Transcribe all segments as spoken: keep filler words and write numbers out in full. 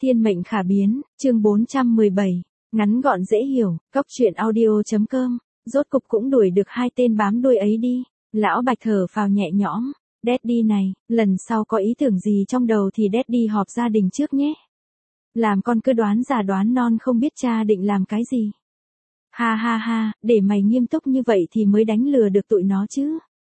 Thiên mệnh khả biến, chương bốn trăm mười bảy, ngắn gọn dễ hiểu, cốc truyện audio.com, rốt cục cũng đuổi được hai tên bám đuôi ấy đi. Lão Bạch thở phào nhẹ nhõm, Daddy này, lần sau có ý tưởng gì trong đầu thì Daddy họp gia đình trước nhé. Làm con cứ đoán già đoán non không biết cha định làm cái gì. Ha ha ha, để mày nghiêm túc như vậy thì mới đánh lừa được tụi nó chứ.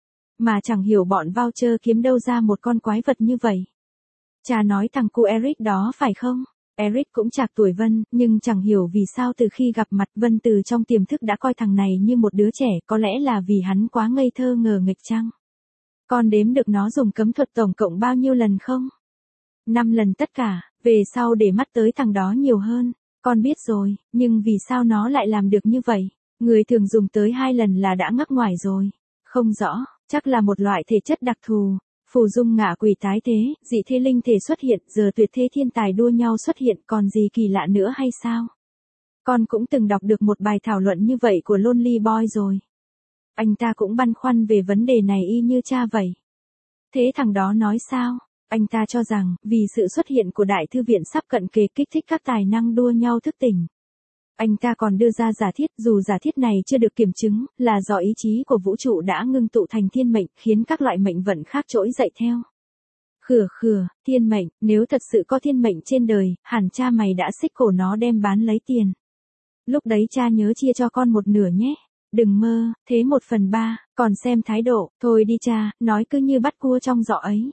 Mà chẳng hiểu bọn voucher kiếm đâu ra một con quái vật như vậy. Cha nói thằng cu Eric đó phải không? Eric cũng trạc tuổi Vân, nhưng chẳng hiểu vì sao từ khi gặp mặt Vân từ trong tiềm thức đã coi thằng này như một đứa trẻ, có lẽ là vì hắn quá ngây thơ ngờ nghịch chăng? Con đếm được nó dùng cấm thuật tổng cộng bao nhiêu lần không? Năm lần tất cả, về sau để mắt tới thằng đó nhiều hơn. Con biết rồi, nhưng vì sao nó lại làm được như vậy? Người thường dùng tới hai lần là đã ngắc ngoải rồi. Không rõ, chắc là một loại thể chất đặc thù. Phù dung ngạ quỷ tái thế, dị thế linh thể xuất hiện, giờ tuyệt thế thiên tài đua nhau xuất hiện, còn gì kỳ lạ nữa hay sao? Con cũng từng đọc được một bài thảo luận như vậy của Lonely Boy rồi. Anh ta cũng băn khoăn về vấn đề này y như cha vậy. Thế thằng đó nói sao? Anh ta cho rằng, vì sự xuất hiện của đại thư viện sắp cận kề kích thích các tài năng đua nhau thức tỉnh. Anh ta còn đưa ra giả thiết, dù giả thiết này chưa được kiểm chứng, là do ý chí của vũ trụ đã ngưng tụ thành thiên mệnh, khiến các loại mệnh vận khác trỗi dậy theo. Khừa khừa, thiên mệnh, nếu thật sự có thiên mệnh trên đời, hẳn cha mày đã xích cổ nó đem bán lấy tiền. Lúc đấy cha nhớ chia cho con một nửa nhé. Đừng mơ, thế một phần ba, còn xem thái độ, thôi đi cha, nói cứ như bắt cua trong giỏ ấy.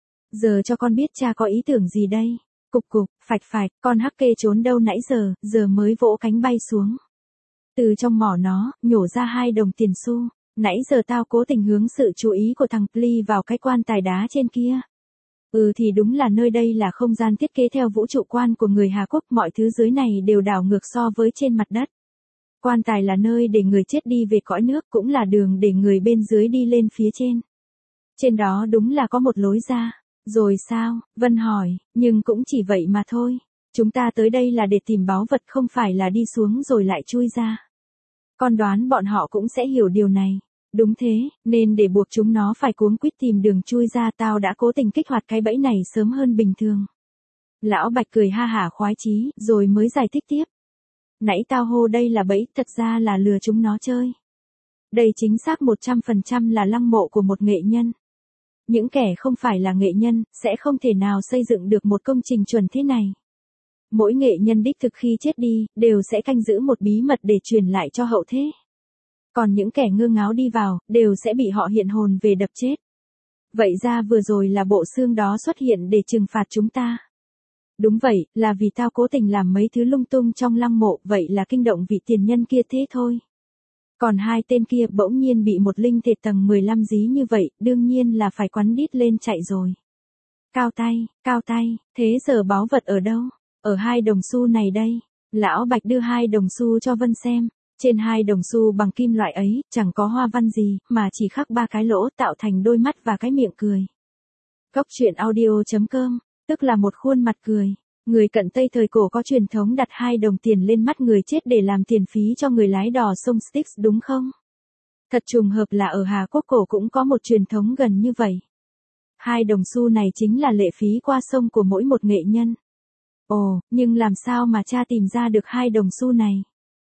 Giờ cho con biết cha có ý tưởng gì đây? Cục cục, phạch phạch, con hắc kê trốn đâu nãy giờ, giờ mới vỗ cánh bay xuống. Từ trong mỏ nó, nhổ ra hai đồng tiền xu. Nãy giờ tao cố tình hướng sự chú ý của thằng Pli vào cái quan tài đá trên kia. Ừ thì đúng là nơi đây là không gian thiết kế theo vũ trụ quan của người Hà Quốc, mọi thứ dưới này đều đảo ngược so với trên mặt đất. Quan tài là nơi để người chết đi về cõi nước, cũng là đường để người bên dưới đi lên phía trên. Trên đó đúng là có một lối ra. Rồi sao? Vân hỏi, nhưng cũng chỉ vậy mà thôi. Chúng ta tới đây là để tìm báu vật, không phải là đi xuống rồi lại chui ra. Con đoán bọn họ cũng sẽ hiểu điều này. Đúng thế, nên để buộc chúng nó phải cuống quýt tìm đường chui ra, tao đã cố tình kích hoạt cái bẫy này sớm hơn bình thường. Lão Bạch cười ha hả khoái chí, rồi mới giải thích tiếp. Nãy tao hô đây là bẫy, thật ra là lừa chúng nó chơi. Đây chính xác một trăm phần trăm là lăng mộ của một nghệ nhân. Những kẻ không phải là nghệ nhân, sẽ không thể nào xây dựng được một công trình chuẩn thế này. Mỗi nghệ nhân đích thực khi chết đi, đều sẽ canh giữ một bí mật để truyền lại cho hậu thế. Còn những kẻ ngơ ngáo đi vào, đều sẽ bị họ hiện hồn về đập chết. Vậy ra vừa rồi là bộ xương đó xuất hiện để trừng phạt chúng ta. Đúng vậy, là vì tao cố tình làm mấy thứ lung tung trong lăng mộ, vậy là kinh động vị tiền nhân kia thế thôi. Còn hai tên kia bỗng nhiên bị một linh thể tầng mười lăm dí như vậy, đương nhiên là phải quắn đít lên chạy rồi. Cao tay, cao tay, thế giờ báu vật ở đâu? Ở hai đồng xu này đây. Lão Bạch đưa hai đồng xu cho Vân xem. Trên hai đồng xu bằng kim loại ấy, chẳng có hoa văn gì, mà chỉ khắc ba cái lỗ tạo thành đôi mắt và cái miệng cười. Cốc truyện audio.com, tức là một khuôn mặt cười. Người cận Tây thời cổ có truyền thống đặt hai đồng tiền lên mắt người chết để làm tiền phí cho người lái đò sông Styx đúng không? Thật trùng hợp là ở Hà Quốc cổ cũng có một truyền thống gần như vậy. Hai đồng xu này chính là lệ phí qua sông của mỗi một nghệ nhân. Ồ, nhưng làm sao mà cha tìm ra được hai đồng xu này?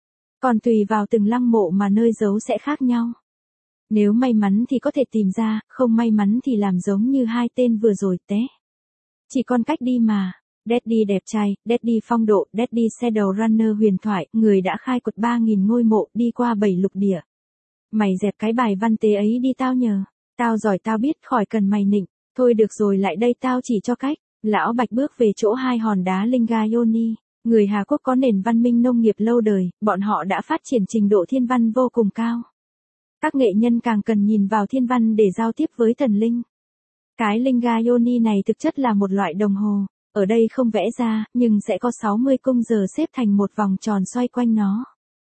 Còn tùy vào từng lăng mộ mà nơi giấu sẽ khác nhau. Nếu may mắn thì có thể tìm ra, không may mắn thì làm giống như hai tên vừa rồi té. Chỉ còn cách đi mà. Daddy đẹp trai, Daddy phong độ, Daddy Shadowrunner huyền thoại, người đã khai quật ba nghìn ngôi mộ, đi qua bảy lục địa. Mày dẹp cái bài văn tế ấy đi tao nhờ. Tao giỏi tao biết, khỏi cần mày nịnh. Thôi được rồi, lại đây tao chỉ cho cách. Lão Bạch bước về chỗ hai hòn đá Lingayoni. Người Hà Quốc có nền văn minh nông nghiệp lâu đời, bọn họ đã phát triển trình độ thiên văn vô cùng cao. Các nghệ nhân càng cần nhìn vào thiên văn để giao tiếp với thần linh. Cái Lingayoni này thực chất là một loại đồng hồ. Ở đây không vẽ ra, nhưng sẽ có sáu mươi cung giờ xếp thành một vòng tròn xoay quanh nó.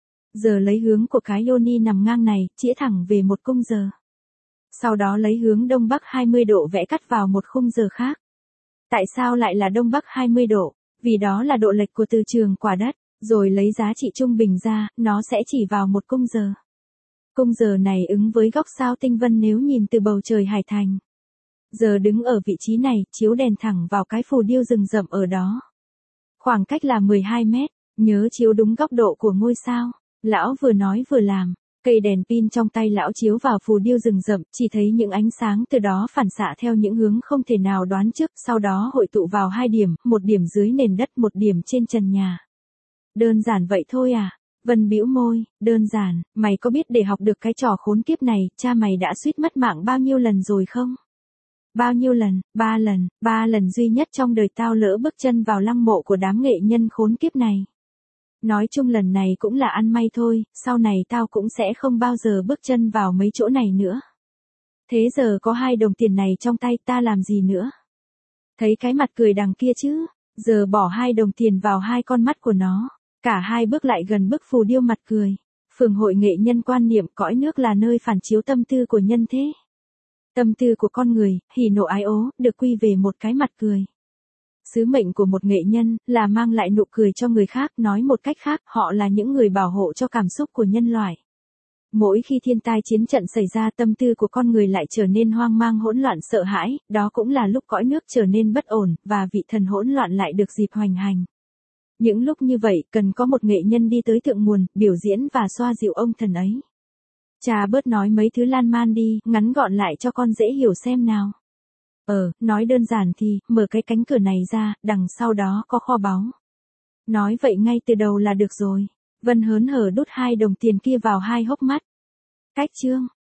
Giờ lấy hướng của cái yoni nằm ngang này, chĩa thẳng về một cung giờ. Sau đó lấy hướng Đông Bắc hai mươi độ vẽ cắt vào một khung giờ khác. Tại sao lại là Đông Bắc hai mươi độ? Vì đó là độ lệch của từ trường quả đất, rồi lấy giá trị trung bình ra, nó sẽ chỉ vào một cung giờ. Cung giờ này ứng với góc sao tinh vân nếu nhìn từ bầu trời Hải Thành. Giờ đứng ở vị trí này, chiếu đèn thẳng vào cái phù điêu rừng rậm ở đó. Khoảng cách là mười hai mét, nhớ chiếu đúng góc độ của ngôi sao. Lão vừa nói vừa làm, cây đèn pin trong tay lão chiếu vào phù điêu rừng rậm, chỉ thấy những ánh sáng từ đó phản xạ theo những hướng không thể nào đoán trước, sau đó hội tụ vào hai điểm, một điểm dưới nền đất, một điểm trên trần nhà. Đơn giản vậy thôi à? Vân bĩu môi, đơn giản, mày có biết để học được cái trò khốn kiếp này, cha mày đã suýt mất mạng bao nhiêu lần rồi không? Bao nhiêu lần? Ba lần, ba lần duy nhất trong đời tao lỡ bước chân vào lăng mộ của đám nghệ nhân khốn kiếp này. Nói chung lần này cũng là ăn may thôi, sau này tao cũng sẽ không bao giờ bước chân vào mấy chỗ này nữa. Thế giờ có hai đồng tiền này trong tay ta làm gì nữa? Thấy cái mặt cười đằng kia chứ, giờ bỏ hai đồng tiền vào hai con mắt của nó. Cả hai bước lại gần bức phù điêu mặt cười. Phường hội nghệ nhân quan niệm cõi nước là nơi phản chiếu tâm tư của nhân thế. Tâm tư của con người, hỉ nộ ái ố, được quy về một cái mặt cười. Sứ mệnh của một nghệ nhân là mang lại nụ cười cho người khác, nói một cách khác, họ là những người bảo hộ cho cảm xúc của nhân loại. Mỗi khi thiên tai chiến trận xảy ra, tâm tư của con người lại trở nên hoang mang hỗn loạn sợ hãi, đó cũng là lúc cõi nước trở nên bất ổn, và vị thần hỗn loạn lại được dịp hoành hành. Những lúc như vậy, cần có một nghệ nhân đi tới thượng nguồn, biểu diễn và xoa dịu ông thần ấy. Cha bớt nói mấy thứ lan man đi, ngắn gọn lại cho con dễ hiểu xem nào. Ờ, nói đơn giản thì, mở cái cánh cửa này ra, đằng sau đó có kho báu. Nói vậy ngay từ đầu là được rồi. Vân hớn hở đút hai đồng tiền kia vào hai hốc mắt. Cách chương.